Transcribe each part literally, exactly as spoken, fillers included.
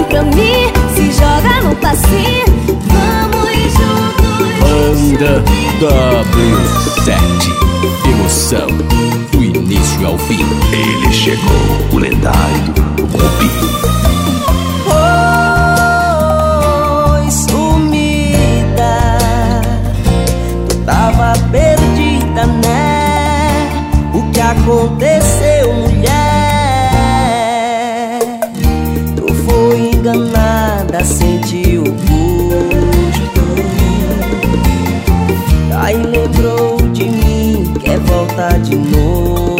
pra mim, se joga no passinho. Vamos juntos. Banda W sete, emoção do início ao fim. Ele chegou, o lendário Rubi. Oi, sumida, tu tava perdida, né? O que aconteceu, mulher? Tu foi enganada, sentiu o gosto, aí lembrou de mim, quer voltar de novo.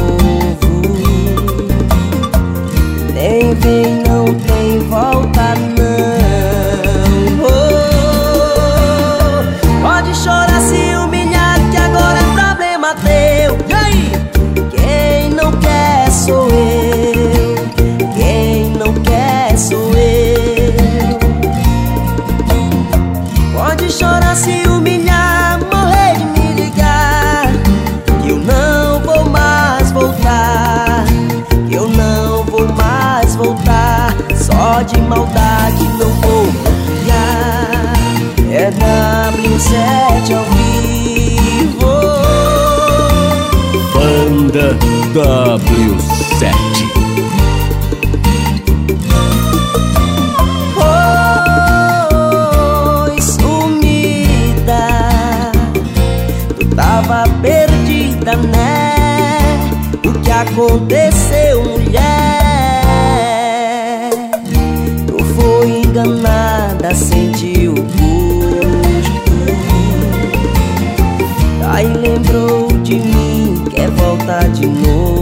Nem vem, não tem volta não. Oh, pode chorar, se humilhar, que agora é problema teu. E aí? Quem não quer sou eu, quem não quer sou eu. Pode chorar, se humilhar, morrer de me ligar, que eu não vou mais voltar, que eu não vou mais voltar. Só de maldade não vou confiar. É W sete ao vivo. Banda W sete. Oi, sumida, tu tava perdida, né? O que aconteceu, mulher? Tu foi enganada, sentiu o gosto, aí lembrou de mim, quer voltar de novo.